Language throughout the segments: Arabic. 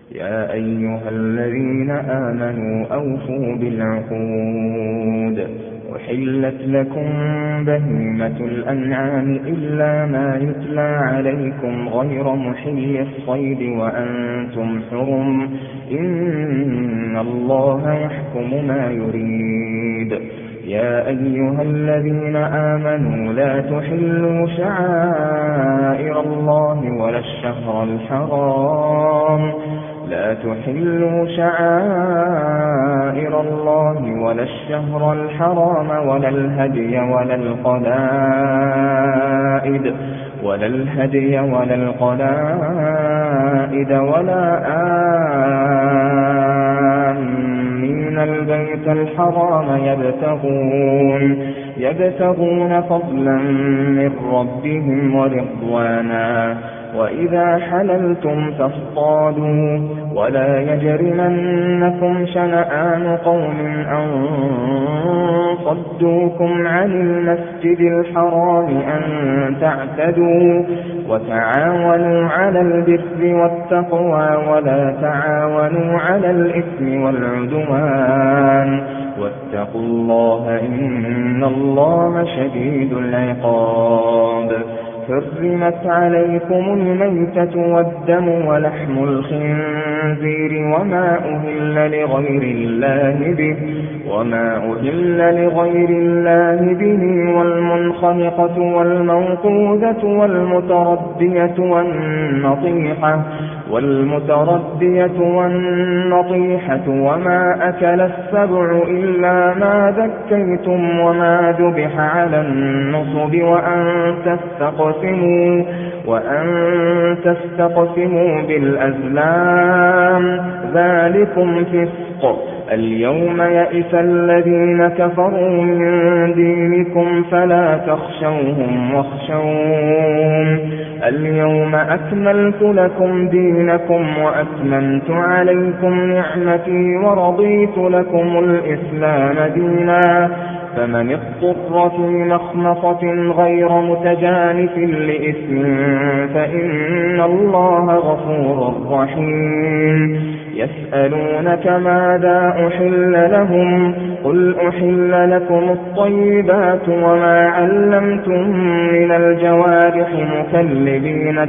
يا أيها الذين آمنوا أوفوا بالعقود. أحلت لكم بهيمة الأنعام إلا ما يتلى عليكم غير محل الصيد وأنتم حرم، إن الله يحكم ما يريد. يا أيها الذين آمنوا لا تحلوا شعائر الله ولا الشهر الحرام ولا الشهر الحرام ولا الهدي ولا القلائد ولا آمين البيت الحرام يبتغون فضلا من ربهم ورضوانا. وإذا حللتم فاصطادوا ولا يجرمنكم شنآن قوم أن صدوكم عن المسجد الحرام أن تعتدوا. وتعاونوا على البر والتقوى ولا تعاونوا على الإثم والعدوان، واتقوا الله إن الله شديد العقاب. حرمت عليكم الميتة والدم ولحم الخنزير وما أهل لغير الله به والمنخنقة والموقوذة والمتردية والنطيحة وما أكل السبع إلا ما ذكيتم وما ذبح على النصب وأن تستقسموا بالأزلام، ذلكم فسق. اليوم يئس الذين كفروا من دينكم فلا تخشوهم واخشون. اليوم أكملت لكم دينكم وأتممت عليكم نعمتي ورضيت لكم الإسلام دينا. فمن اضطر في مخمصة غير متجانف لإثم فإن الله غفور رحيم. يسألونك ماذا أحل لهم قل أحل لكم الطيبات وما علمتم من الجوارح مكلبين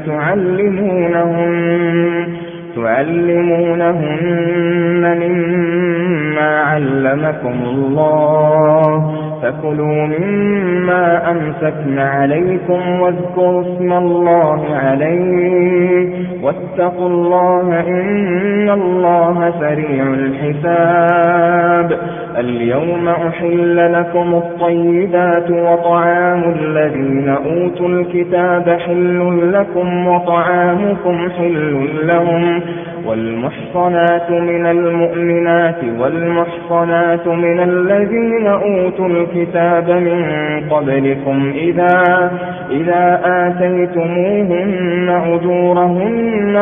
تعلمونهن مما علمكم الله، فكلوا مما أمسكن عليكم واذكروا اسم الله عليه واتقوا الله إن الله سريع الحساب. اليوم أحل لكم الطيبات وطعام الذين أوتوا الكتاب حل لكم وطعامكم حل لهم، والمحصنات من المؤمنات والمحصنات من الذين أوتوا الكتاب من قبلكم إذا آتيتموهن أجورهن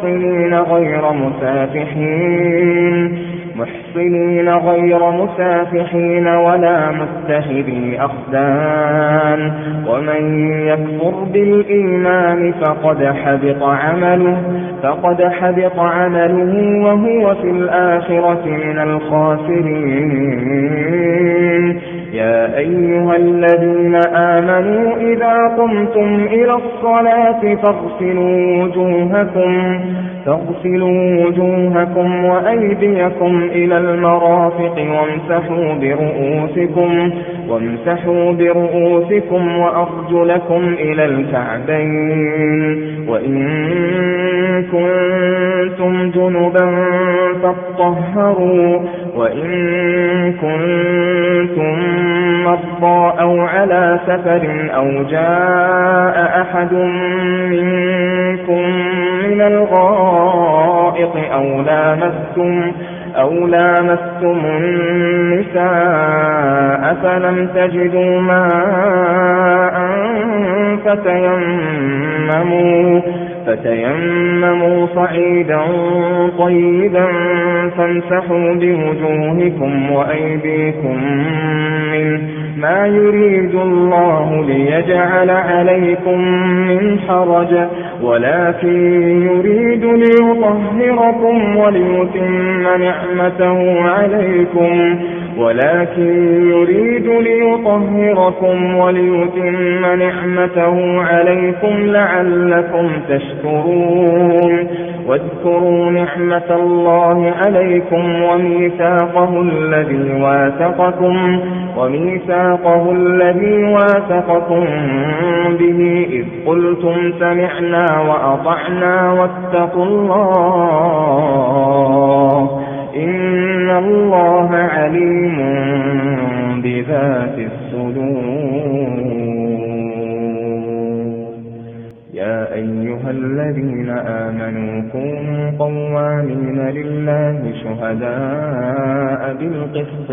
محصنين غير مسافحين ولا متخذي أخدان. ومن يكفر بالإيمان فقد حبط عمله وهو في الآخرة من الخاسرين. يا أيها الذين آمنوا إذا قمتم إلى الصلاة فاغسلوا وجوهكم وأيديكم إلى المرافق وامسحوا برؤوسكم وأرجلكم إلى الكعبين، وإن كنتم جنبا فاطهروا، وإن كنتم مرضى أو على سفر أو جاء أحد منكم من الغائط أو لامستم النساء فلم تجدوا ماء فتيمموا صعيدا طيبا فامسحوا بوجوهكم وأيديكم منه ما يريد الله ليجعل عليكم من حرج ولكن يريد ليطهركم وليتم نعمته عليكم لعلكم تشكرون واذكروا نعمة الله عليكم وميثاقه الذي واثقكم به إذ قلتم سمعنا وأطعنا واتقوا الله إن الله عليم بذات الصدور. يا أيها الذين آمنوا كونوا قوامين لله شهداء بالقسط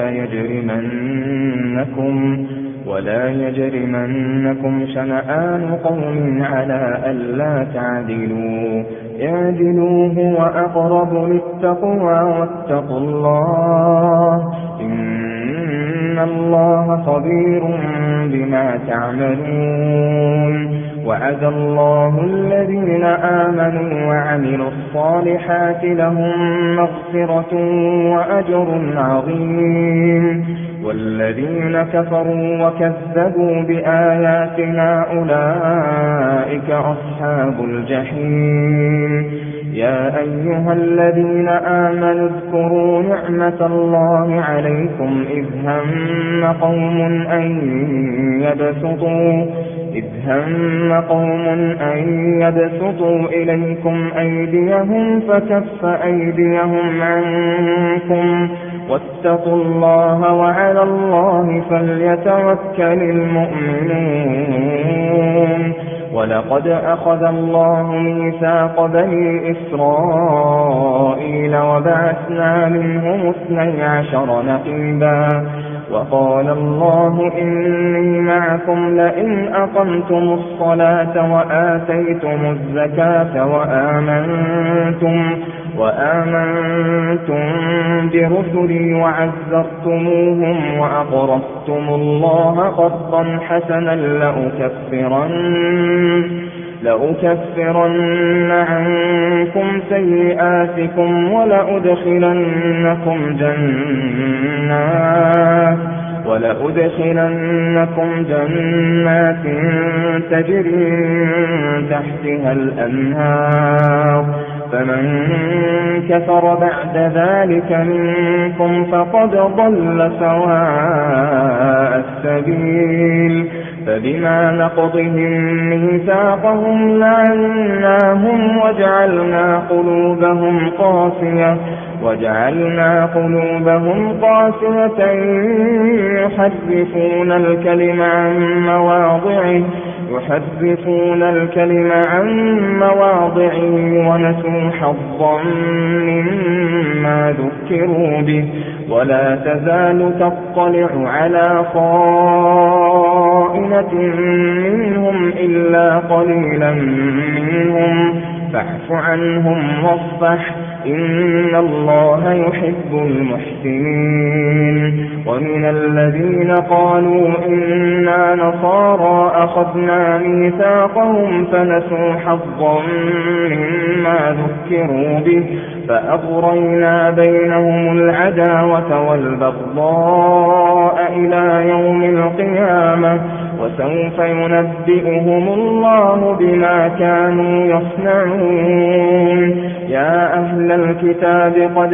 ولا يجرمنكم شنآن قوم على ألا تعدلوا اعدلوا هو أقرب للتقوى واتقوا الله إن الله خبير بما تعملون. وعد الله الذين آمنوا وعملوا الصالحات لهم مغفرة وأجر عظيم والذين كفروا وكذبوا بآياتنا أولئك أصحاب الجحيم. يا أيها الذين آمنوا اذكروا نعمة الله عليكم إذ هم قوم أن يبسطوا إليكم أيديهم فكف أيديهم عنكم واتقوا الله وعلى الله فليتوكل المؤمنون. ولقد أخذ الله ميثاق بني إسرائيل وبعثنا منهم 12 نقيبا وقال الله إني معكم لئن أقمتم الصلاة وآتيتم الزكاة وآمنتم برسلي وعزرتموهم وأقرضتم الله قرضا حسنا لأكفرن عنكم سيئاتكم ولأدخلنكم جنات تجري من تحتها الأنهار فمن كفر بعد ذلك منكم فقد ضل سواء السبيل. فبما نقضهم ميثاقهم لعناهم وجعلنا قلوبهم قاسية يحرفون الكلم عن مواضعه ونسوا حظا مما ذكروا به ولا تزال تطلع على خائنة منهم إلا قليلا منهم فاعف عنهم واصفح إن الله يحب المحسنين. ومن الذين قالوا إنا نصارى أخذنا ميثاقهم فنسوا حظا مما ذكروا به فأغرينا بينهم العداوة والبغضاء إلى يوم القيامة وسوف ينبئهم الله بما كانوا يصنعون. يا أهل الكتاب قد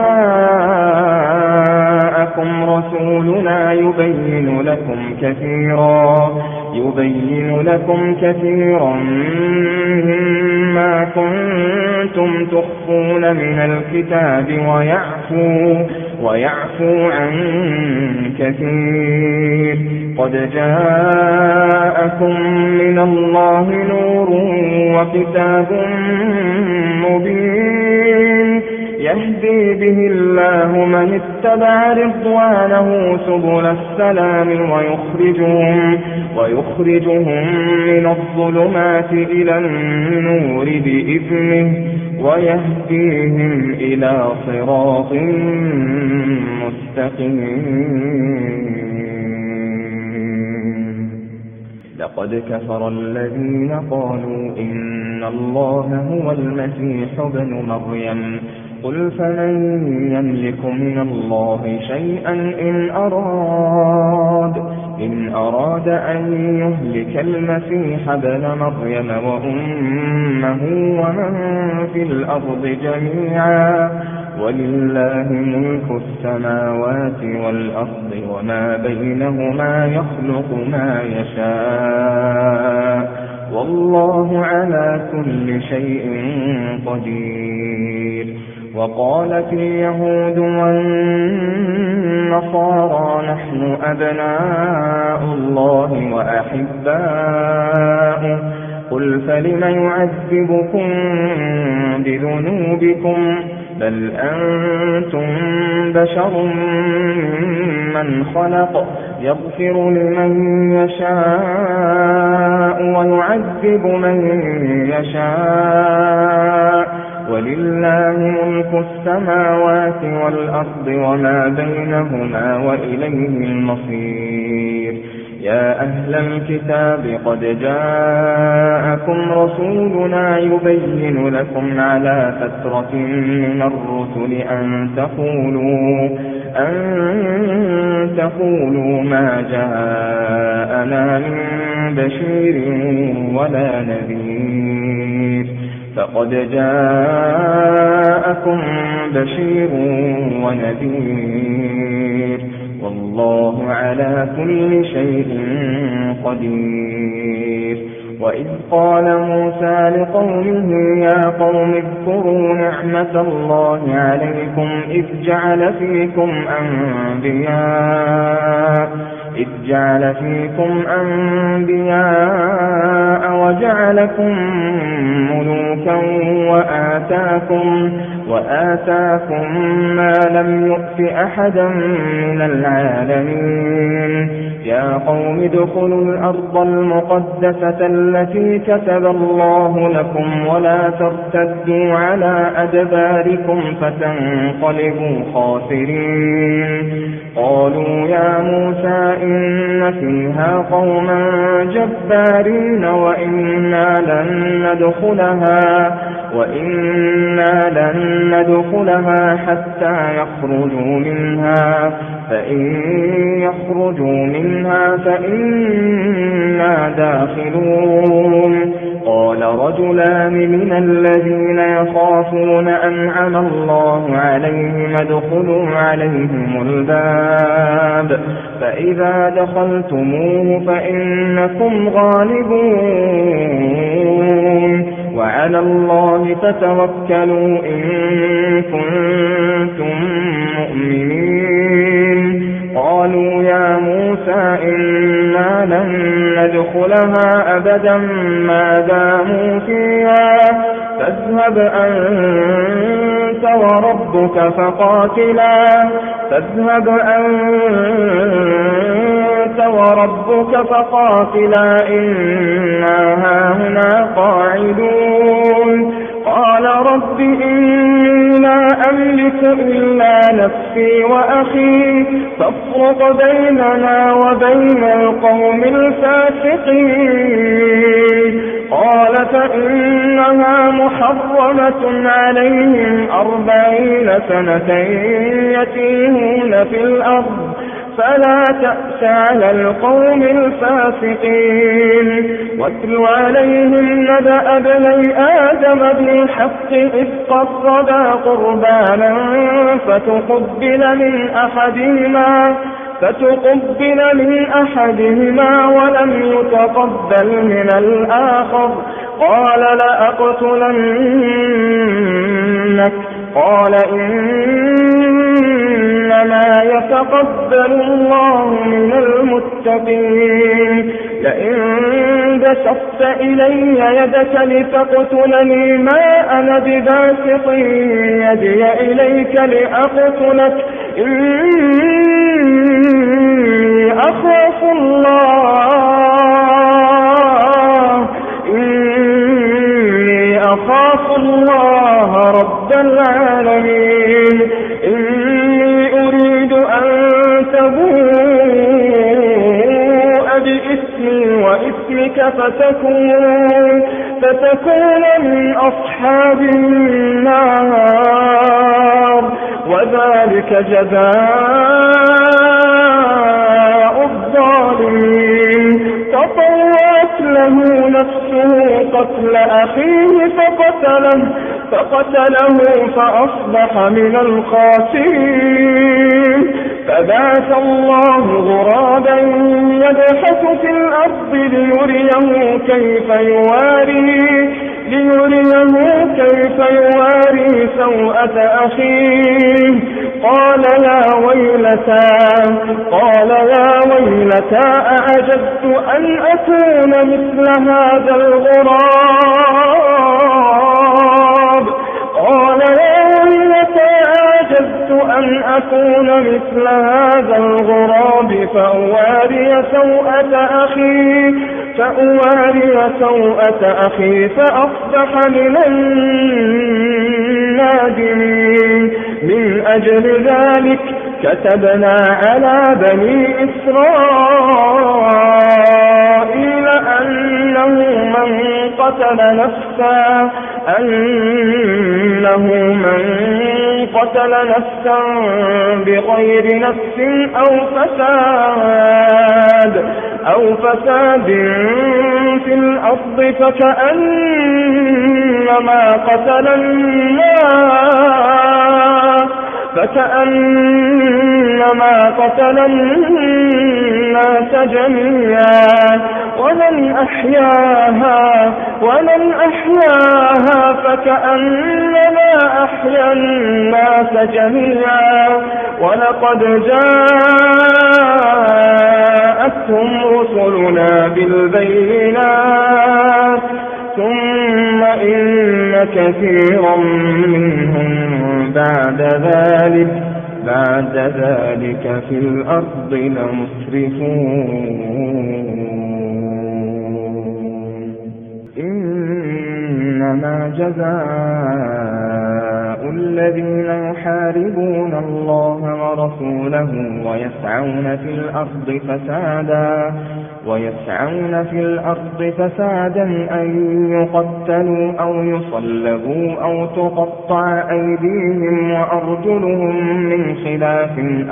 جاءكم رسولنا يبين لكم كثيرا مما كنتم تخفون من الكتاب ويعفو عن كثير. قد جاءكم من الله نور وكتاب مبين يهدي به الله من من اتبع رضوانه سبل السلام ويخرجهم من الظلمات إلى النور بإذنه ويهديهم إلى صراط مستقيم. لقد كفر الذين قالوا إن الله هو المسيح ابن مريم قل فمن يملك من الله شيئا إن أراد أن يهلك المسيح ابن مريم وأمه ومن في الأرض جميعا ولله ملك السماوات والأرض وما بينهما يخلق ما يشاء والله على كل شيء قدير. وقالت اليهود والنصارى نحن أبناء الله وأحباؤه قل فلم يعذبكم بذنوبكم بل أنتم بشر ممن خلق يغفر لمن يشاء ويعذب من يشاء ولله ملك السماوات والأرض وما بينهما وإليه المصير. يا أهل الكتاب قد جاءكم رسولنا يبين لكم على فترة من الرسل أن تقولوا ما جاءنا من بشير ولا نذير فقد جاءكم بشير ونذير والله على كل شيء قدير. وإذ قال موسى لقومه يا قوم اذكروا نعمة الله عليكم إذ جعل فيكم أنبياء وجعلكم ملوكا وآتاكم ما لم يؤت أحدا من العالمين. يا قوم ادخلوا الأرض المقدسة التي كتب الله لكم ولا ترتدوا على أدباركم فتنقلبوا خاسرين. قالوا يا موسى إن فيها قوما جبارين وإنا لن ندخلها حتى يخرجوا منها فإن يخرجوا منها فإنا داخلون. قال رجلان من الذين يخافون أنعم الله عليهم ادخلوا عليهم الباب فإذا دخلتموه فإنكم غالبون وعلى الله فتوكلوا إن كنتم مؤمنين. قالوا يا موسى إنا لن ندخلها أبدا ما داموا فيها فاذهب أنت وربك فقاتلا إنا هاهنا قاعدون. قال رب إني لا أملك إلا نفسي وأخي فافرق بيننا وبين القوم الفاسقين. قال فإنها محرمة عليهم 40 سنة يتيهون في الأرض فلا تأس على القوم الفاسقين. واتل عليهم نبأ ابني آدم بالحق إذ قربا قربانا فتقبل من أحدهما ولم يتقبل من الآخر قال لأقتلنك. قال إنما يتقبل الله من المتقين. لئن بسطت إلي يدك لتقتلني ما أنا بباسط يدي إليك لأقتلك إني أخاف الله رب العالمين إني أريد أن تبوء بإثمي وإثمك فتكون من أصحاب النار وذلك جزاء الظالمين. فطوعت له نفسه قتل أخيه فقتله فأصبح من الخاسرين. فبعث الله غرابا يبحث في الأرض ليريه كيف يواري سوءة أخيه. قال يا ويلتى أعجبت أن أكون مثل هذا الغراب. فأواري سوءة أخي فأصبح من النادمين. من أجل ذلك كتبنا على بني إسرائيل أنه من قتل نفسا بغير نفس أو فساد في الأرض فكأنما قتل الناس جميعا ومن أحياها فكأنما أحيا الناس جميعا. ولقد جاءتهم رسلنا بالبينات ثم إن كثيرا منهم بعد ذلك في الأرض لمسرفون. إنما جزاء الذين يحاربون الله ورسوله ويسعون في الأرض فسادا أن يقتلوا أو يصلبوا أو تقطع أيديهم وأرجلهم من خلاف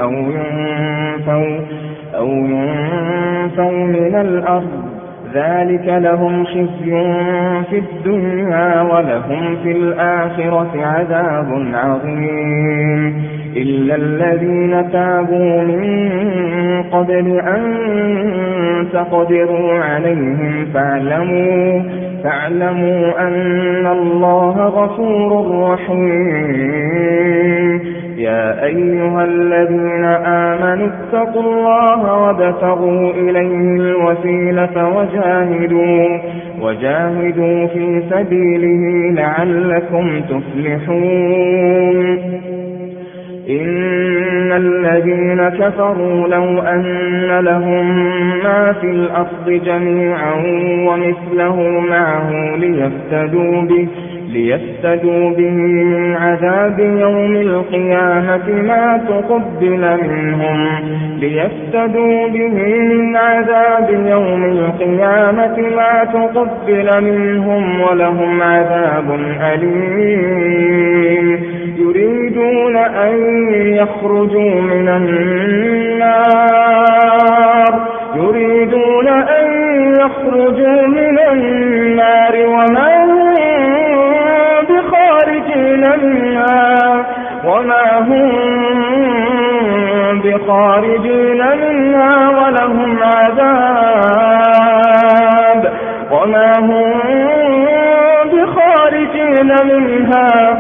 أو ينفوا من الأرض. ذلك لهم خزي في الدنيا ولهم في الآخرة عذاب عظيم. إلا الذين تابوا من قبل أن تقدروا عليهم فاعلموا أن الله غفور رحيم. يا أيها الذين آمنوا اتقوا الله وابتغوا إليه الوسيلة وجاهدوا في سبيله لعلكم تفلحون. إن الذين كفروا لو أن لهم ما في الأرض جميعا ومثله معه ليفتدوا به من عذاب يوم القيامة ما تقبل منهم ولهم عذاب أليم. يريدون أن يخرجوا من النار وما هم بخارجين منها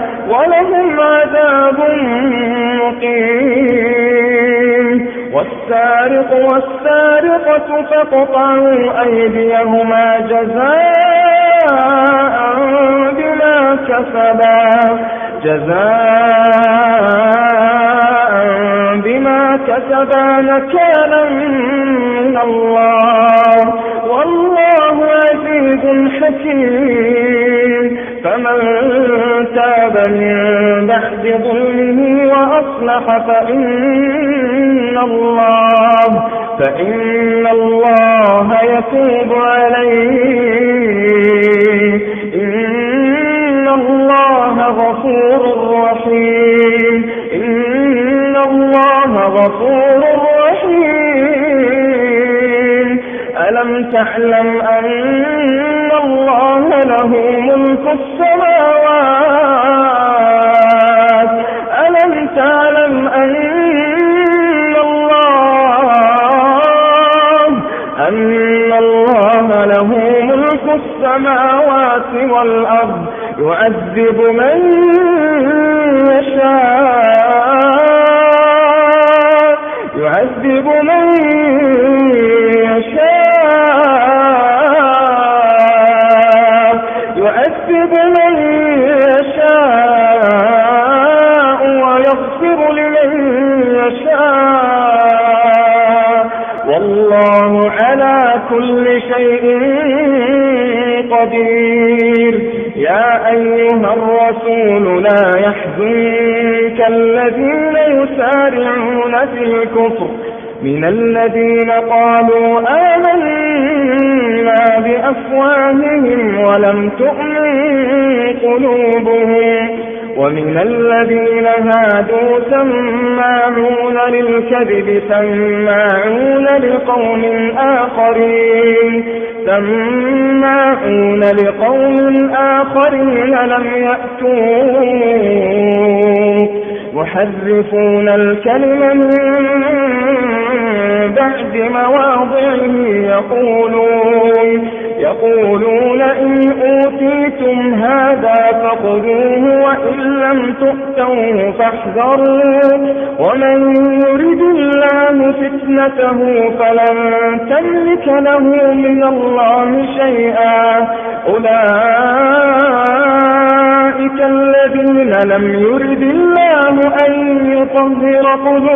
ولهم عذاب مقيم. السارق والسارقة فاقطعوا أيديهما جزاء بما كسبا نكالا من الله والله عزيز حكيم فمن تاب من بعد ظلمه وأصلح فإن الله يتوب عليه إن الله غفور رحيم ألم تعلم أن الله له ملك السماوات ألم تعلم أن الله له ملك السماوات والأرض يعذب من يشاء ويغفر لمن يشاء والله على كل شيء قدير يا أيها الرسول لا يحزنك الذين يسارعون في الكفر من الذين قالوا آمنا بأفواههم ولم تؤمن قلوبهم ومن الذين هادوا سماعون للكذب سماعون لقوم آخرين لم يأتوك يحرفون الكلم من بعد مواضعه يقولون إن أوتيتم هذا فخذوه وإن لم تؤتوه فاحذروا ومن يرد الله فتنته فلن تملك له من الله شيئا أولئك الذين لم يرد الله أن يطهر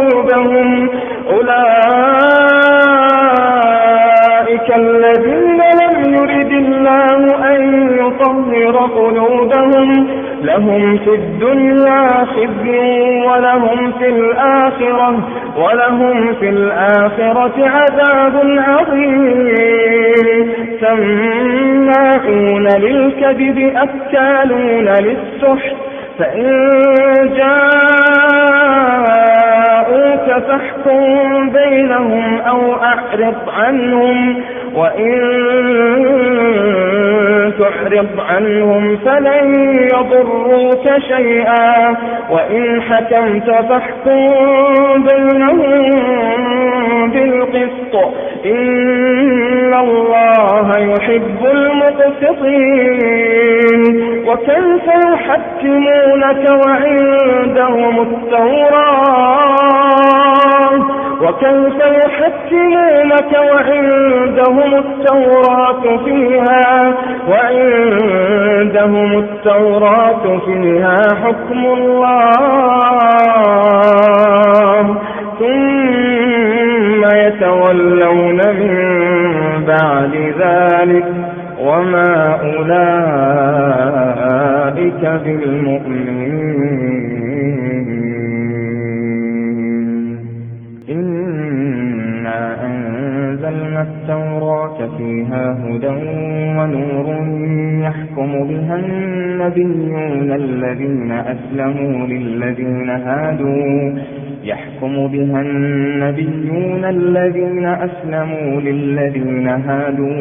قلوبهم لهم في الدنيا خزي ولهم في الآخرة عذاب عظيم سماعون للكذب أكالون للسحت فإن جاءوك فاحكم بينهم أو أعرض عنهم وإن تعرض عنهم فلن يضروك شيئا وإن حكمت فاحكم بينهم بالقسط إن الله يحب المقسطين وكيف يحكمونك وعندهم التوراة فيها حكم الله ثم يتولون من بعد ذلك وما أولئك بالمؤمنين إنا أنزلنا التوراة فيها هدى ونور يحكم بها النبيون الذين أسلموا للذين هادوا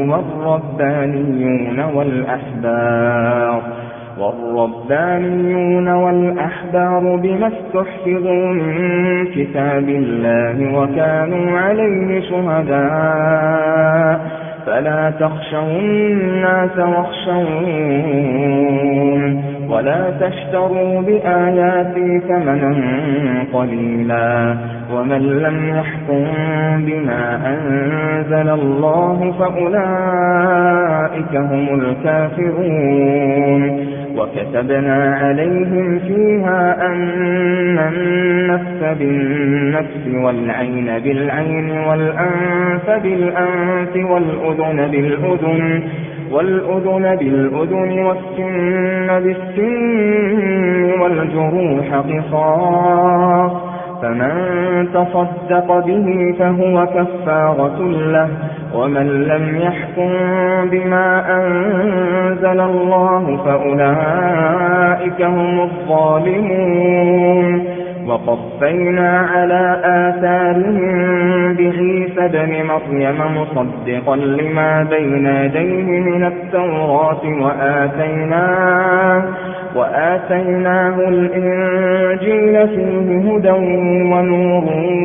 والربانيون والأحبار بما استحفظوا من كتاب الله وكانوا عليه شهداء فلا تخشوا الناس واخشون ولا تشتروا بآياتي ثمنا قليلا ومن لم يحكم بما أنزل الله فأولئك هم الكافرون وكتبنا عليهم فيها أن النفس بالنفس والعين بالعين والأنف بالأنف والأذن بالأذن والسن بالسن والجروح قصاص فمن تصدق به فهو كفارة له ومن لم يحكم بما أنزل الله فأولئك هم الظالمون وقفينا على آثارهم بعيسى ابن مريم مصدقا لما بين يديه من التوراة وآتيناه الإنجيل فيه هدى ونور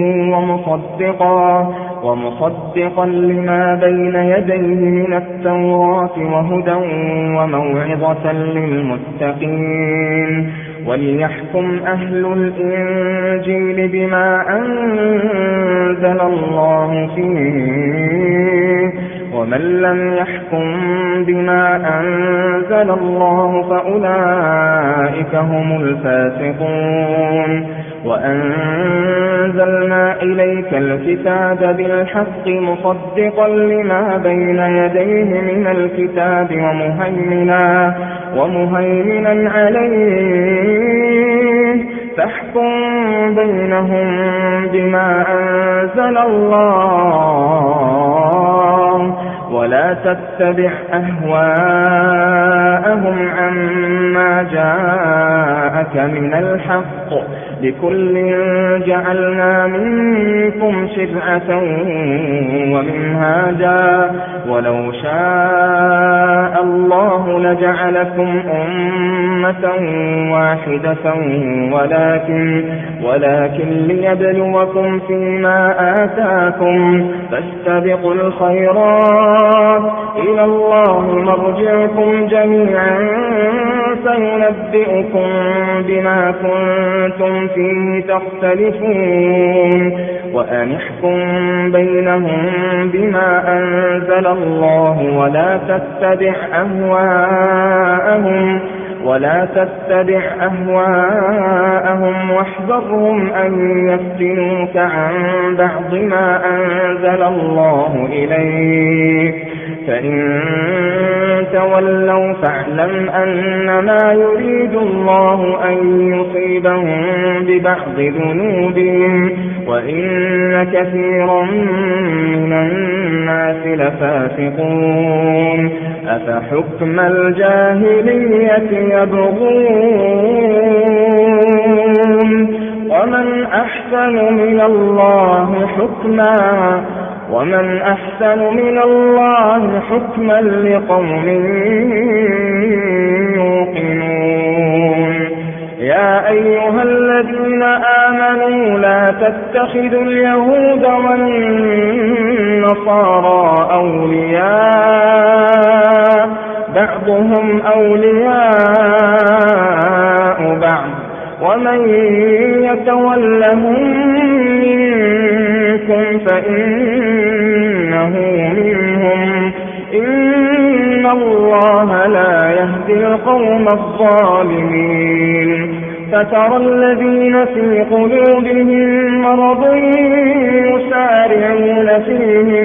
ومصدقا لما بين يديه من التوراة وهدى وموعظة للمتقين وليحكم أهل الإنجيل بما أنزل الله فيه ومن لم يحكم بما أنزل الله فأولئك هم الفاسقون وأنزلنا إليك الكتاب بالحق مصدقا لما بين يديه من الكتاب ومهيمنا عليه فاحكم بينهم بما أنزل الله ولا تتبع أهواءهم عما جاءك من الحق لكل جعلنا منكم شرعة ومنهاجا ولو شاء الله لجعلكم أمة واحدة ولكن ليبلوكم فيما آتاكم فاستبقوا الخيرات إلى الله مرجعكم جميعا سينبئكم بما كنتم فيه تختلفون وأنحكم بينهم بما أنزل الله ولا تتبع أهواءهم واحذرهم أن يفتنوك عن بعض ما أنزل الله إليك فإن تولوا فاعلم أنما يريد الله أن يصيبهم ببعض ذنوبهم وإن كثيرا من الناس لفاسقون أفحكم الجاهلية يبغون ومن أحسن من الله حكما لقوم يوقنون يا أيها الذين آمنوا لا تتخذوا اليهود والنصارى أولياء بعضهم أولياء بعض ومن يتولهم منكم فإنه منهم إن الله لا يهدي القوم الظالمين فترى الذين في قلوبهم مرض يسارعون فيهم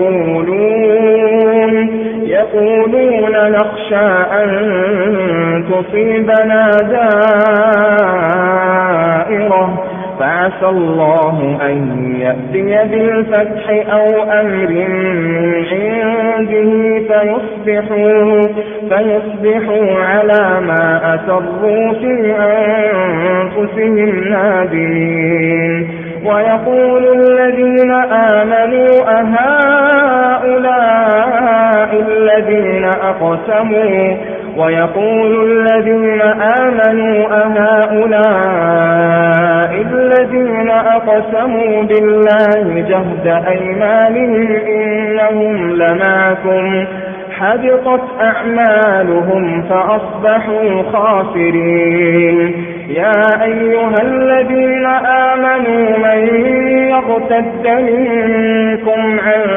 يقولون نخشى أن تصيبنا دائرة فعسى الله أن يأتي بالفتح أو أمر من عنده فيصبحوا على ما أسروا في أنفسهم نادمين ويقول الذين آمنوا أهؤلاء الذين أقسموا الذين أقسموا بالله جهد أيمانهم إنهم لمعكم حبطت أعمالهم فأصبحوا خاسرين. يا أيها الذين آمنوا من يرتد منكم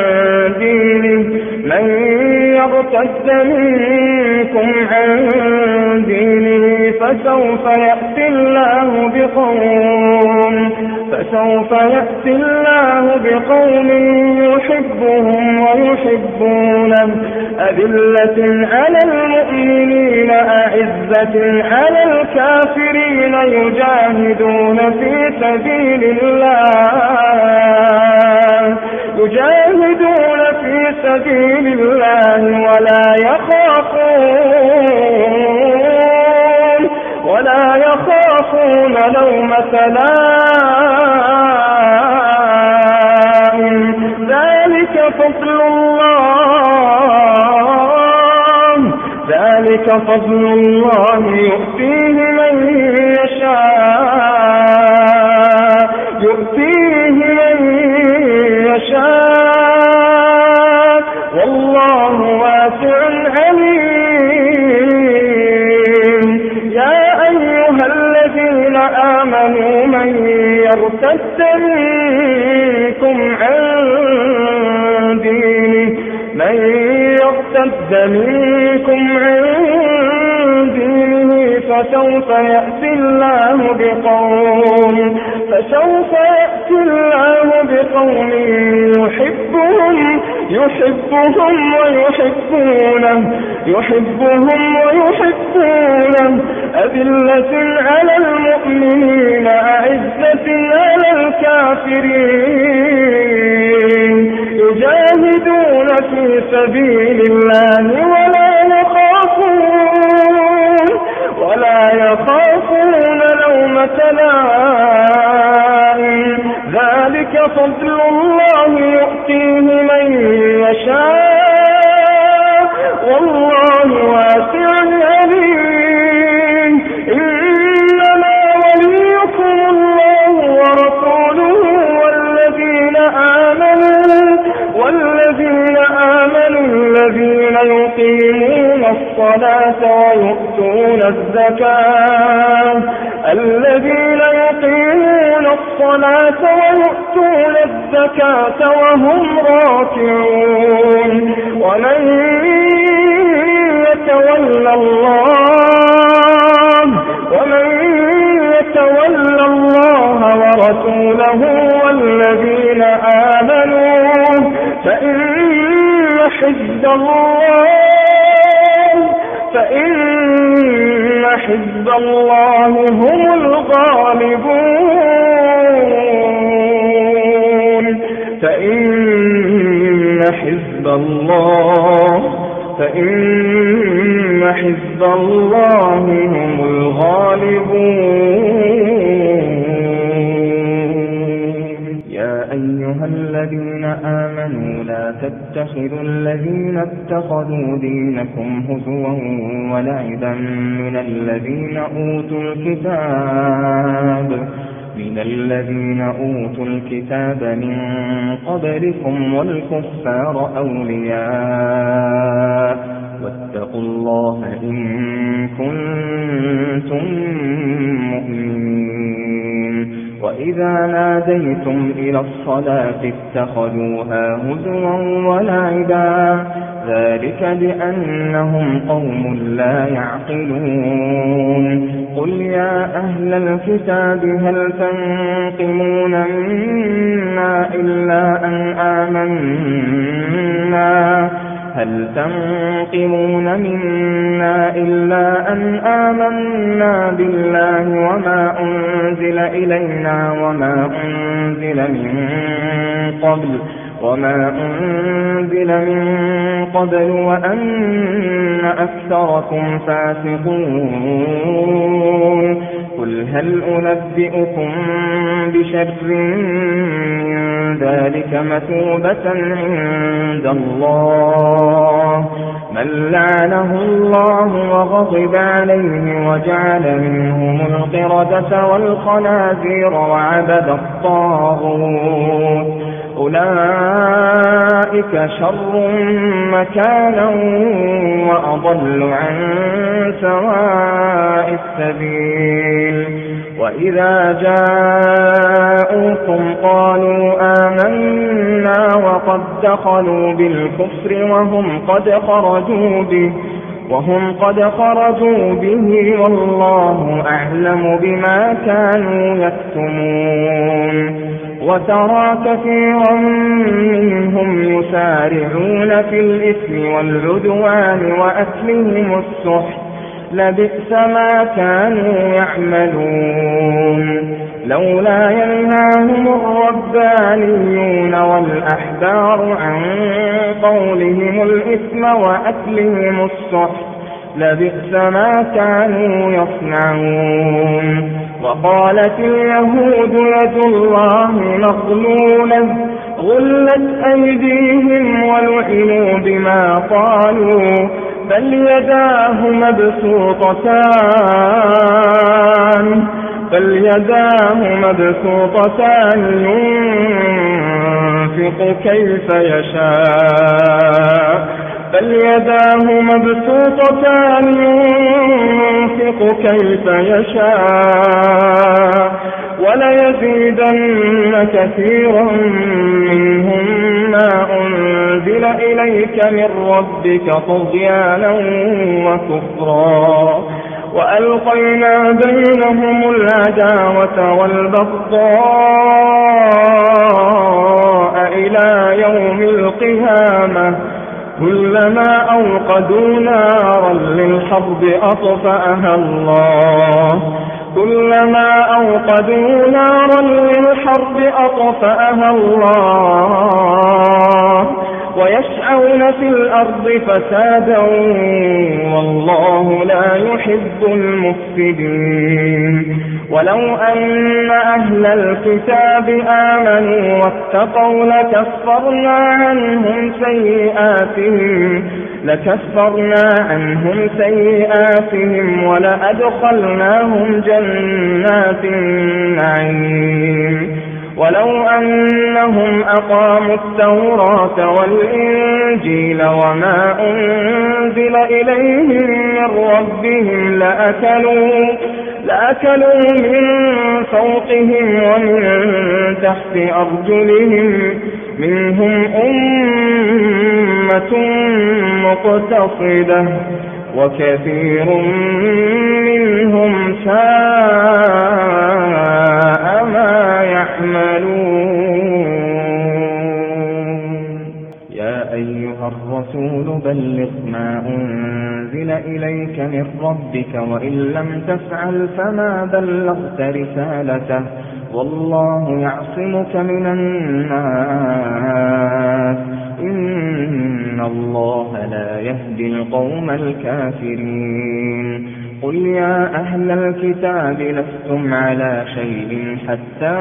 عن دينه فسوف يأتي الله بقوم يحبهم ويحبونه أذلة على المؤمنين أعزة على الكافرين يجاهدون في سبيل الله ولا يخافون لومة لائم ذلك فضل الله يؤتيه من يشاء والله واسع عليم. يا أيها الذين آمنوا من يرتد منكم عن دينه فسوف يأتي الله بقوم يحبهم ويحبونه أذلة على المؤمنين أعزة على الكافرين يجاهدون في سبيل الله ولا يخافون لومة لائم. ذلك فضل الله يؤتيه من يشاء والله واسع عليم. إنما وليكم الله ورسوله والذين آمنوا الذين يقيمون الصلاة ويؤتون الزكاة وهم راكعون. ومن يتول الله ورسوله والذين آمنوا فإن حزب الله هم الغالبون. فإن حزب الله هم الغالبون. يا أيها الذين آمنوا لا تتخذوا الذين اتخذوا دينكم هزوا ولعبا من الذين أوتوا الكتاب من قبلكم والكفار أولياء واتقوا الله إن كنتم مؤمنين. وإذا ناديتم إلى الصلاة اتخذوها هزوا ولعبا ذلك بأنهم قوم لا يعقلون. قل يا أهل الكتاب هل تنقمون منا إلا أن آمنا بالله وما أنزل إلينا وما أنزل من قبل وأن أكثركم فاسقون. قل هل أنبئكم بشر من ذلك مثوبة عند الله من لعنه الله وغضب عليه وجعل منهم القردة والخنازير وعبد الطاغوت أولئك شر مكانا وأضل عن سواء السبيل وإذا جاءوكم قالوا آمنا وقد دخلوا بالكفر وهم قد خرجوا به والله أعلم بما كانوا يكتمون وترى كثيرا منهم يسارعون في الإثم والعدوان وأكلهم السحت لبئس ما كانوا يعملون لولا ينهاهم الربانيون والأحبار عن قولهم الإثم وأكلهم السحت لبئس ما كانوا يصنعون وقالت اليهود يد الله مغلولة غلت أيديهم ولعنوا بما قالوا بل يداه مبسوطتان ينفق كيف يشاء وليزيدن كثيرا منهم ما أنزل إليك من ربك طغيانا وكفرا وألقينا بينهم العداوة والبغضاء إلى يوم القيامة كلما أوقدوا نارا للحرب أطفأها الله ويسعون في الأرض فسادا والله لا يحب المفسدين ولو أن أهل الكتاب آمنوا واتقوا لكفرنا عنهم سيئاتهم ولأدخلناهم جنات النعيم ولو أنهم أقاموا التوراة والإنجيل وما أنزل إليهم من ربهم لأكلوا من فوقهم ومن تحت أرجلهم منهم أمة مقتصدة وكثير منهم ساء ما يعملون يا أيها الرسول بلغ ما أنزل إليك من ربك وإن لم تفعل فما بلغت رسالته والله يعصمك من الناس إن الله لا يهدي القوم الكافرين قل يا أهل الكتاب لستم على شيء حتى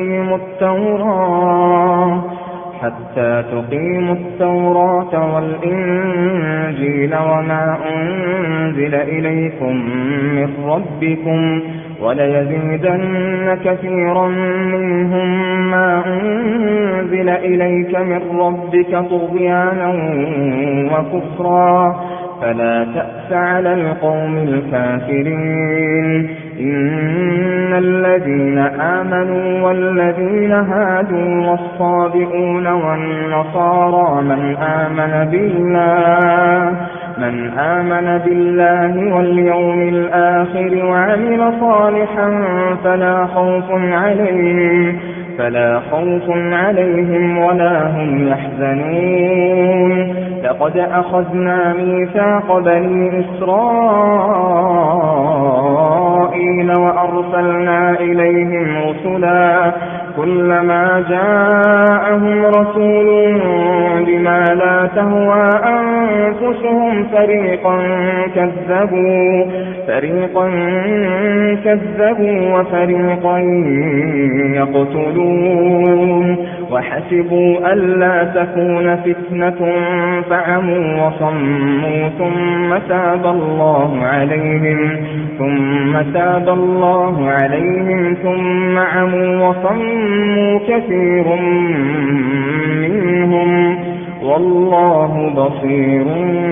تقيموا التوراة والإنجيل وما أنزل إليكم من ربكم وليزيدن كثيرا منهم ما أنزل إليك من ربك طغيانا وكفرا فلا تأس على القوم الكافرين إن الذين آمنوا والذين هادوا والصابئون والنصارى من آمن بالله واليوم الآخر وعمل صالحا فلا خوف عليهم ولا هم يحزنون لقد أخذنا ميثاق بني إسرائيل وأرسلنا إليهم رسلا كلما جاءهم رسول بما لا تهوى أنفسهم فريقا كذبوا وفريقا يقتلون وحسبوا ألا تكون فتنة فعموا وصموا ثم تاب الله عليهم ثم عموا وصموا كثير منهم والله بصير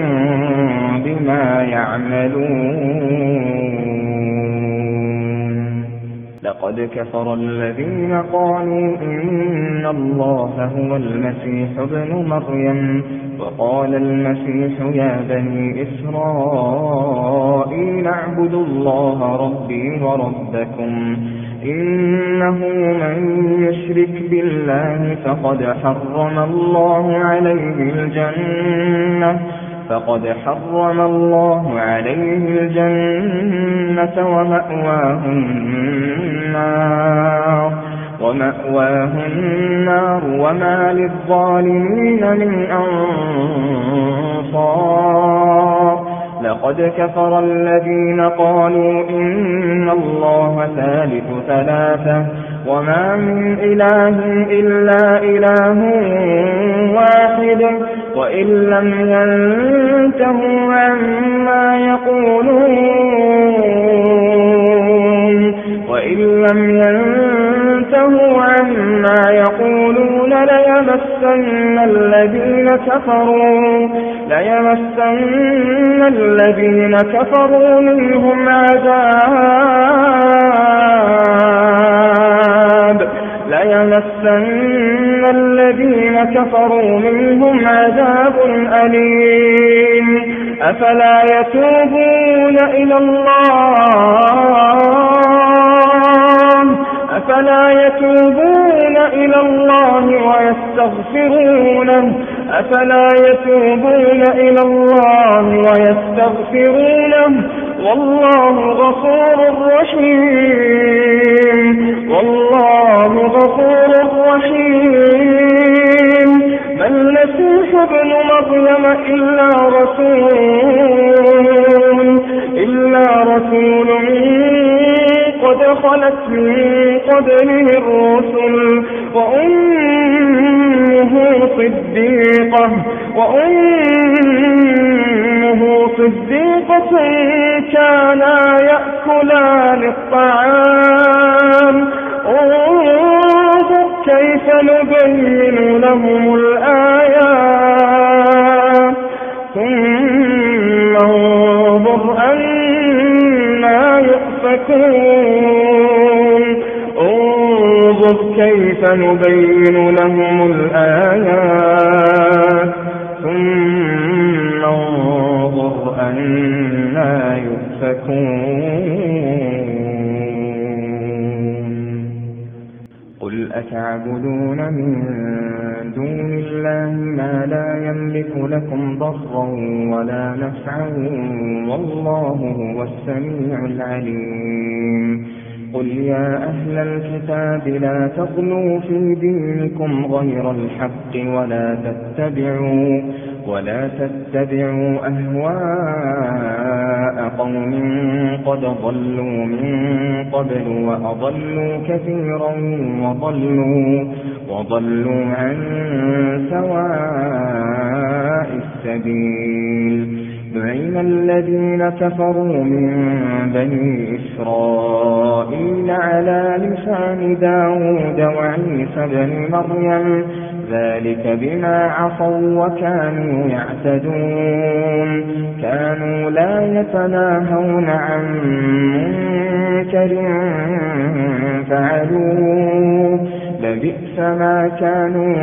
بما يعملون. لقد كفر الذين قالوا إن الله هو المسيح ابن مريم وقال المسيح يا بني إسرائيل اعبدوا الله ربي وربكم إنه من يشرك بالله فقد حرم الله عليه الجنة ومأواه النار وما للظالمين من أنصار. لقد كفر الذين قالوا إن الله ثالث ثلاثة وما من إله إلا إله واحد وإن لم ينتهوا عما يقولون ليمسن الذين كفروا منهم عذاب أليم. أفلا يتوبون إلى الله ويستغفرونه والله غفور رحيم. ما المسيح ابن مريم إلا رسول قد خلت من قبله الرسل وأمه صديقة كانا يأكلان الطعام. انظر كيف نبين لهم الآيات ثم انظر أنا يؤفكون. انظر كيف نبين لهم الآيات ثم انظر أنا يؤفكون. قل أتعبدون من دون الله ما لا يملك لكم ضرا ولا نفعا والله هو السميع العليم. قل يا أهل الكتاب لا تغلوا في دينكم غير الحق ولا تتبعوا أهواء قوم قد ضلوا من قبل وأضلوا كثيرا وضلوا عن سواء السبيل. لعن الذين كفروا من بني إسرائيل على لسان داود وعيسى بن مريم ذلك بما عصوا وكانوا يعتدون. كانوا لا يتناهون عن منكر فعلوه لبئس ما كانوا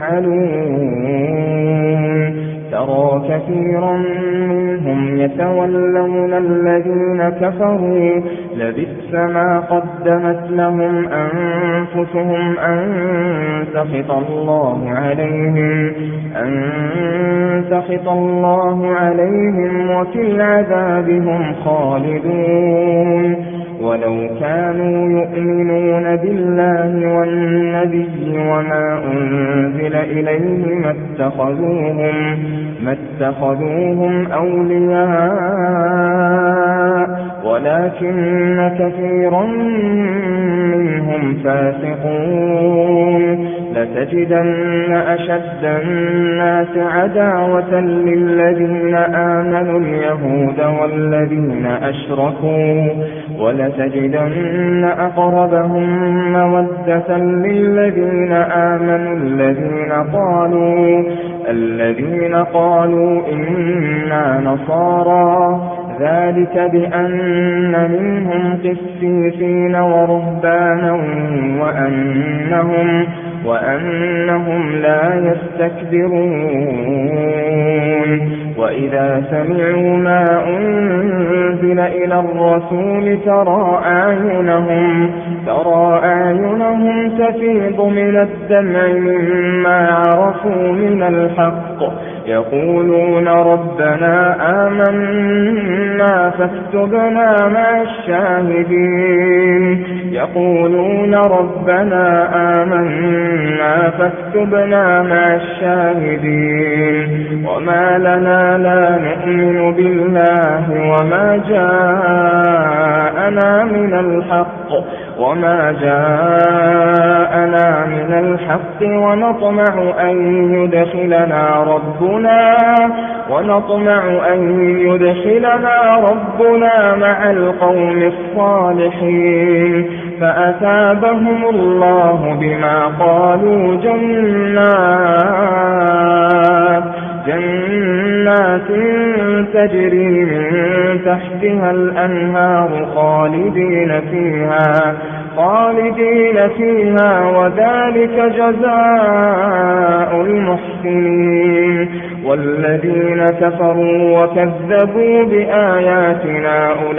يفعلون. ترى كثيرا منهم يتولون الذين كفروا لبئس ما قدمت لهم أنفسهم أن سخط الله عليهم وفي العذاب هم خالدون. ولو كانوا يؤمنون بالله والنبي وما أنزل إليه ما اتخذوهم أولياء ولكن كثيرا منهم فاسقون. ولتجدن أشد الناس عداوة للذين آمنوا اليهود والذين أشركوا ولتجدن أقربهم مودة للذين آمنوا الذين قالوا إنا نصارى ذلك بأن منهم قسيسين ورهبانا وأنهم لا يستكبرون وإذا سمعوا ما أنزل إلى الرسول ترى أعينهم تفيض من الدمع مما عرفوا من الحق يقولون ربنا آمنا فاكتبنا مع الشاهدين وما لنا لا نؤمن بالله وما جاءنا من الحق ونطمع أن يدخلنا ربنا مع القوم الصالحين فأثابهم الله بما قالوا جنات تجري من تحتها الأنهار خالدين فيها وذلك جزاء المحسنين والذين كفروا وكذبوا بآياتنا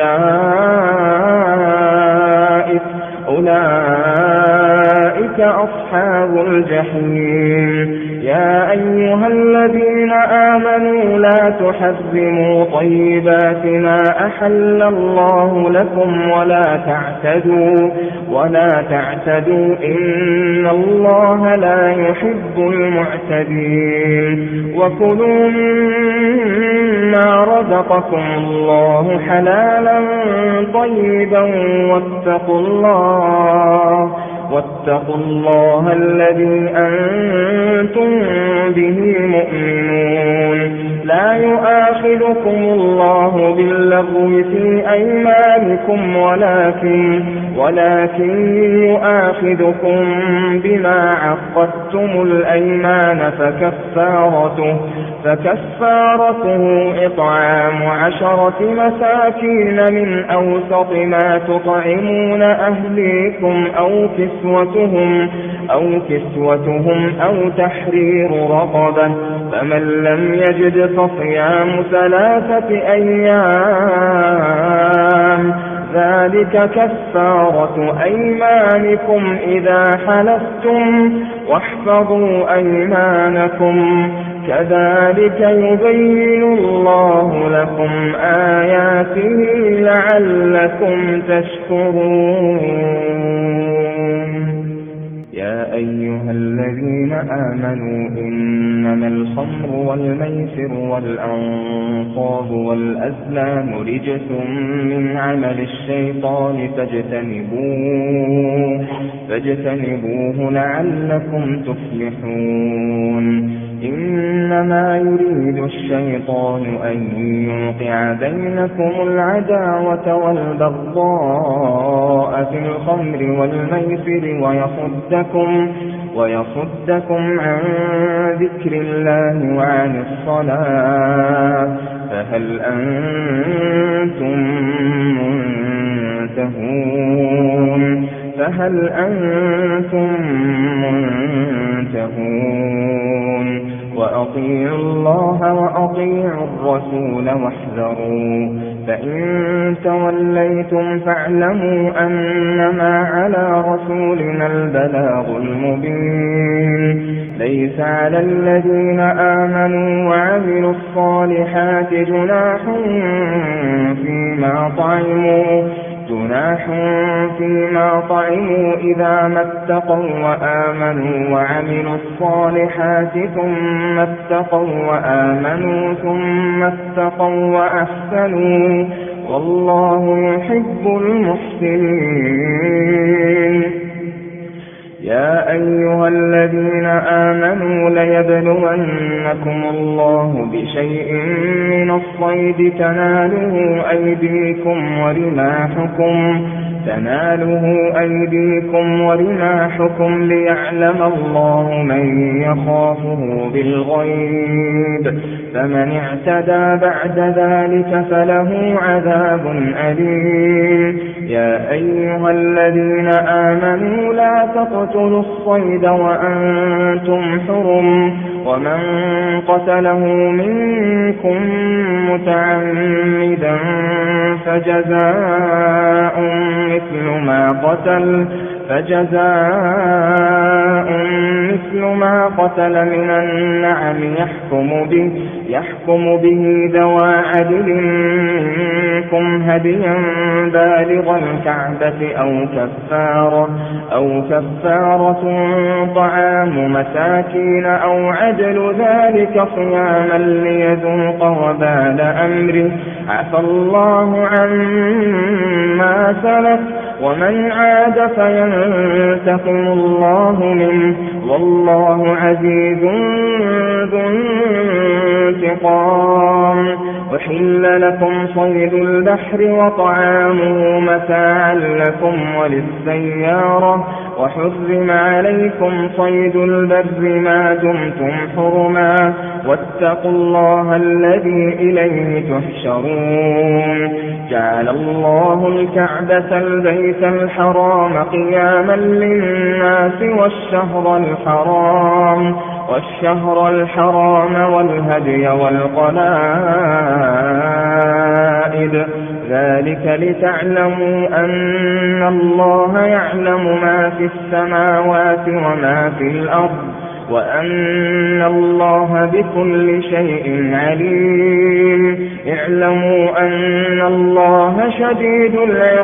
أولئك أصحاب الجحيم يا أيها الذين آمنوا لا تحرموا طيبات ما أحل الله لكم ولا تعتدوا إن الله لا يحب المعتدين وكلوا مما رزقكم الله حلالا طيبا واتقوا الله الذي أنتم به مؤمنون لا يؤاخذكم الله باللغو في أيمانكم ولكن يؤاخذكم بما عقدتم الأيمان فكفارته إطعام 10 مساكين من أوسط ما تطعمون أهليكم أو كسوتهم أو تحرير رقبة فمن لم يجد فصيام 3 أيام ذلك كفارة أيمانكم إذا حلفتم واحفظوا أيمانكم كذلك يبين الله لكم آياته لعلكم تشكرون يا أيها الذين آمنوا إنما الخمر والميسر والأنصاب والأزلام رجس من عمل الشيطان فاجتنبوه لعلكم تفلحون إنما يريد الشيطان أن يوقع بينكم العداوة والبغضاء في الخمر والميسر ويصدكم عن ذكر الله وعن الصلاة فهل أنتم منتهون وأطيعوا الله وأطيعوا الرسول واحذروا فإن توليتم فاعلموا أنما على رسولنا البلاغ المبين ليس على الذين آمنوا وعملوا الصالحات جناح فيما طعموا إذا ما اتقوا وآمنوا وعملوا الصالحات ثم اتقوا وآمنوا ثم اتقوا وأحسنوا والله يحب المحسنين يا أيها الذين آمنوا ليبلونكم الله بشيء من الصيد تناله أيديكم ورماحكم ليعلم الله من يخافه بالغيب، فمن اعتدى بعد ذلك فله عذاب أليم. يا أيها الذين آمنوا لا تقتلوا الصيد وأنتم حرم، ومن قتله منكم متعمدا فجزاء مثل ما قتل من النعم يحكم به ذوى عدل منكم هديا بالغ الكعبة أو كفارة طعام مساكين أو عدل ذلك صياما ليذوق وبال أمره، عفى الله عما سلف ومن عاد فينتقم الله منه، والله عزيز ذو انتقام. أحل لكم صيد البحر وطعامه متاعا لكم وللسيارة، وحرم عليكم صيد البر ما دمتم حرما، واتقوا الله الذي إليه تحشرون. جعل الله الكعبة البيت الحرام قياما للناس والشهر الحرام والهدي والقلائد، ذلك لتعلموا أن الله يعلم ما في السماوات وما في الأرض، وأن الله بكل شيء عليم. اعلموا أن الله شديد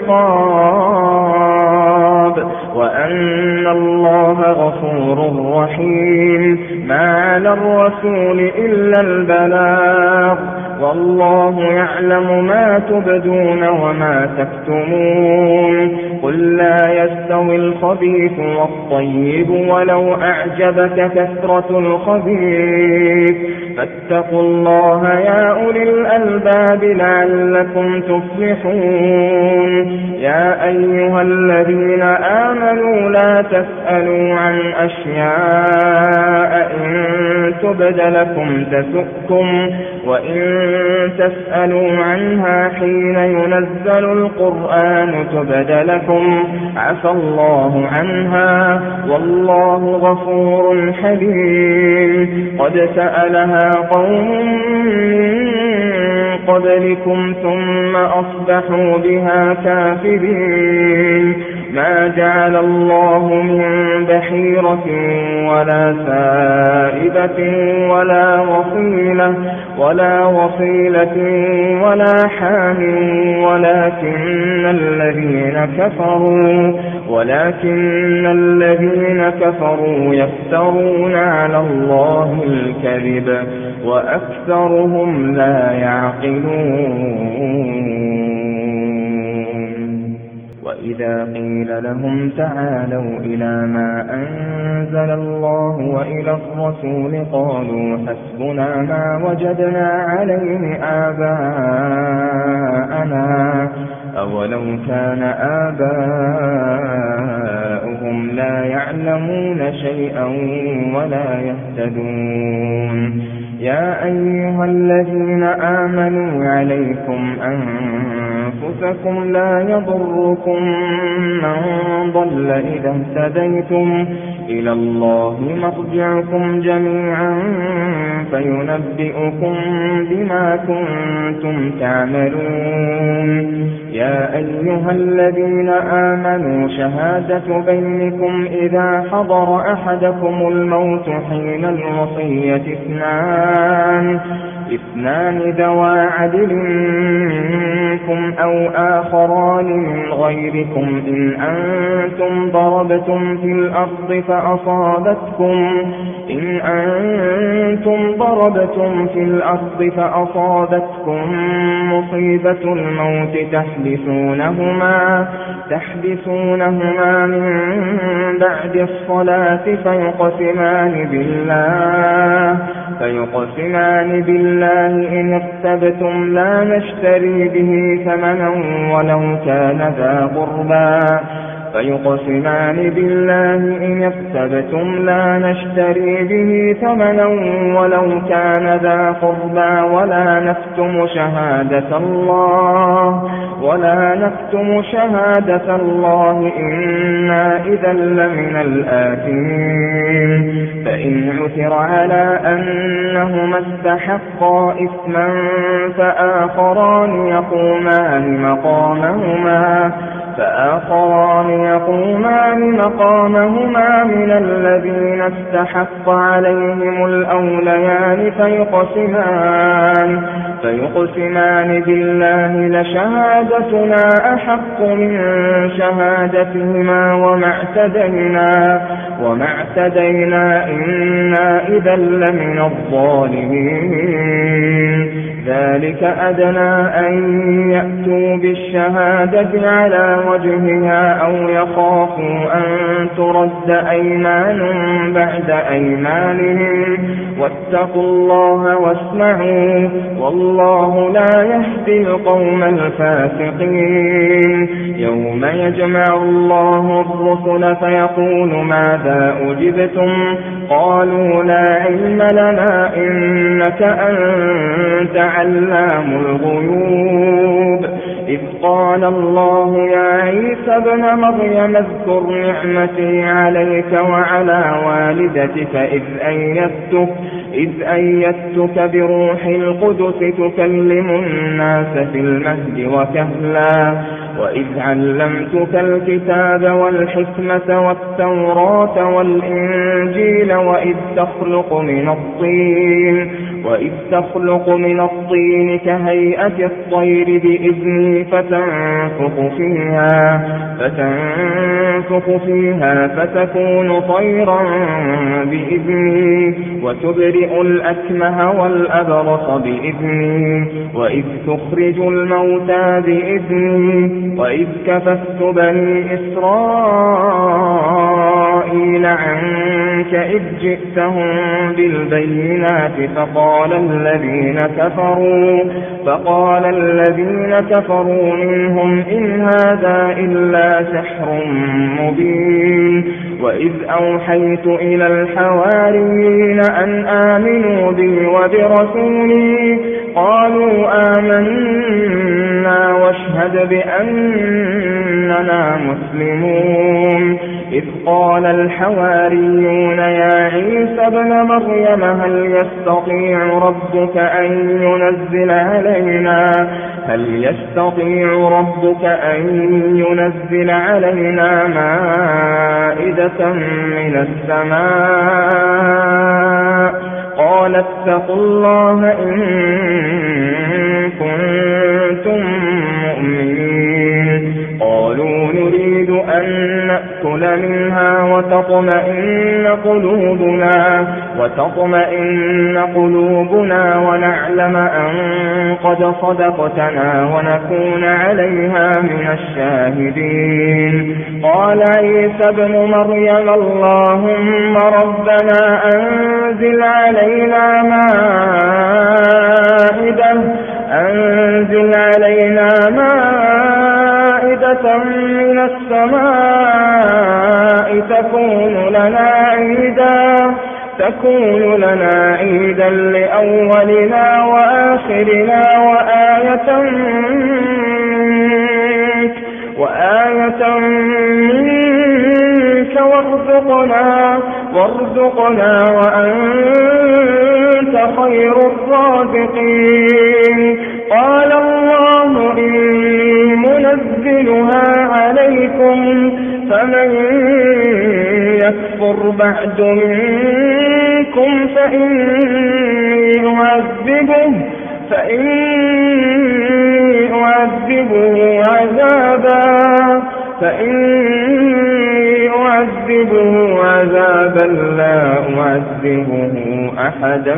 العقاب وأن الله غفور رحيم. ما على الرسول إلا البلاغ، والله يعلم ما تبدون وما تكتمون. قل لا يستوي الخبيث والطيب ولو أعجبك كثرة الخبيث، فاتقوا الله يا أولي الألباب لعلكم تفلحون. يا أيها الذين آمنوا لا تسألوا عن أشياء إن تبد لكم تسؤكم، وإن تسألوا عنها حين ينزل القرآن تبد لكم عفى الله عنها، والله غفور حليم. قد سألها قوم من قبلكم ثم أصبحوا بها كافرين. ما جعل الله من بحيرة ولا سائبة ولا وصيلة ولا حام، ولكن الذين كفروا يفترون على الله الكذب وأكثرهم لا يعقلون. وإذا قيل لهم تعالوا إلى ما أنزل الله وإلى الرسول قالوا حسبنا ما وجدنا عليه آباءنا، أولو كان آباؤهم لا يعلمون شيئا ولا يهتدون. يا أيها الذين آمنوا عليكم أنفسكم لا يضركم من ضل إذا اهتديتم، إلى الله مرجعكم جميعا فينبئكم بما كنتم تعملون. يا أيها الذين آمنوا شهادة بينكم إذا حضر أحدكم الموت حين الوصية اثنان ذوى عدل منكم أو آخران من غيركم إن أنتم ضربتم في الأرض فأصابتكم مصيبة الموت تحبسونهما من بعد الصلاة فيقسمان بالله إن ارتبتم لا نشتري به ثمنا ولو كان ذا قربى ولا نكتم شهادة الله إنا إذا لمن الآثمين فإن عثر على أنهما استحقا إثما فآخران يقومان مقامهما من الذين استحق عليهم الأوليان فيقسمان بالله لشهادتنا أحق من شهادتهما وما اعتدينا إنا إذا لمن الظالمين ذلك أدنى أن يأتوا بالشهادة على وجهها أو يخافوا أن ترد أيمان بعد أيمانهم واتقوا الله واسمعوا والله لا يهدي القوم الفاسقين يوم يجمع الله الرسل فيقول ماذا أجبتم قالوا لا علم لنا إنك أنت علام الغيوب إذ قال الله يا عيسى ابن مريم اذكر نعمتي عليك وعلى والدتك إذ أيدتك بروح القدس تكلم الناس في المهد وكهلا وإذ علمتك الكتاب والحكمة والتوراة والإنجيل وإذ تخلق من الطين كهيئة الطير بإذني فتنفخ فيها فتكون طيرا بإذني وتبرئ الأكمه والأبرص بإذني وإذ تخرج الموتى بإذني وإذ كففت بني إسرائيل عنك إذ جئتهم بالبينات فقال الذين كفروا منهم إن هذا إلا سحر مبين وإذ أوحيت إلى الحواريين أن آمنوا بي وبرسولي قالوا آمنا واشهد بأننا مسلمون إذ قال الحواريون يا عيسى ابن مريم هل يستطيع ربك أن ينزل علينا مائدة من السماء قال اتقوا الله إن كنتم مؤمنين قالوا نريد أن نأكل منها وتطمئن قلوبنا ونعلم أن قد صدقتنا ونكون عليها من الشاهدين قال عيسى ابن مريم اللهم ربنا أنزل علينا مائدة من السماء تكون لنا عيدا لأولنا وآخرنا وآية منك وارزقنا وأنت خير الرازقين قال الله إني منزلها عليكم فمن يكفر بعد منكم فإني أعذبه عذابا لا أعذبه أحدا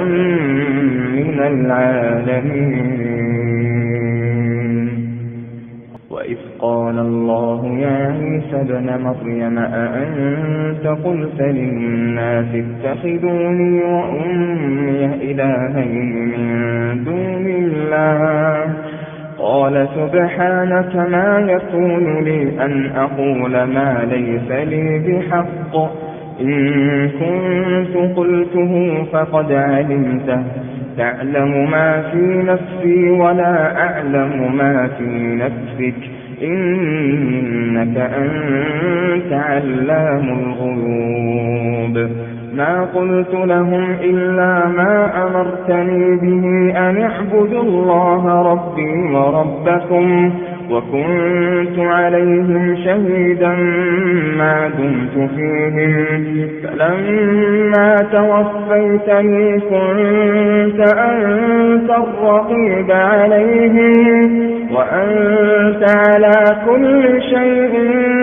من العالمين قال الله يا عيسى ابن مريم أأنت قلت للناس اتخذوني وأمي إلهين من دون الله قال سبحانك ما يكون لي أن أقول ما ليس لي بحق إن كنت قلته فقد علمته تعلم ما في نفسي ولا أعلم ما في نفسك إنك أنت علام الغيوب ما قلت لهم إلا ما أمرتني به أن اعبدوا الله ربي وربكم وكنت عليهم شهيدا ما دمت فيهم فلما توفيتني كنت أنت الرقيب عليهم وأنت على كل شيء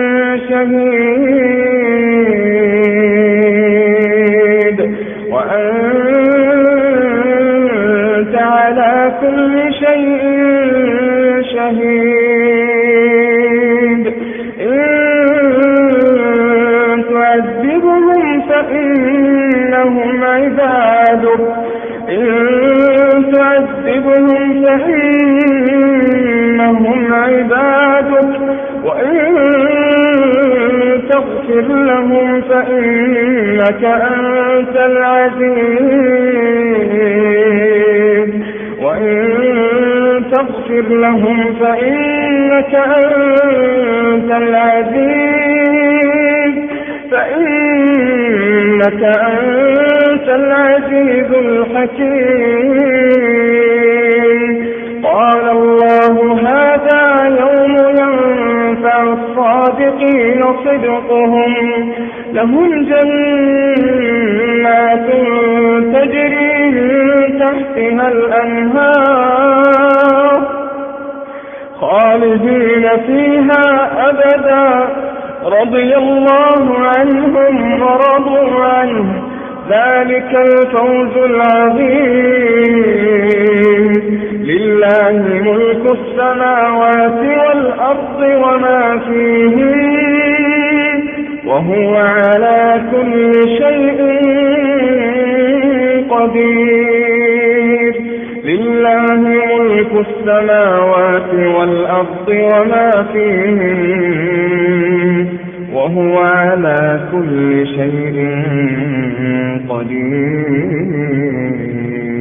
شهيد وأنت على كل شيء شهيد إن تعذبهم فإنهم عبادك إن تعذبهم فإنهم عبادك وإن تغفر لهم فإنك أنت العزيز وإن تغفر لهم فإنك أنت العزيز فإنك أنت العزيز الحكيم قال الله هذا يوم ينفع الصادقين صدقهم لهم جنات تجري من تحتها الأنهار خالدين فيها أبدا رضي الله عنهم ورضوا عنه ذلك الفوز العظيم لله ملك السماوات والأرض وما فيهن وهو على كل شيء قدير لله ملك السماوات والأرض وما فيهن وهو على كل شيء قدير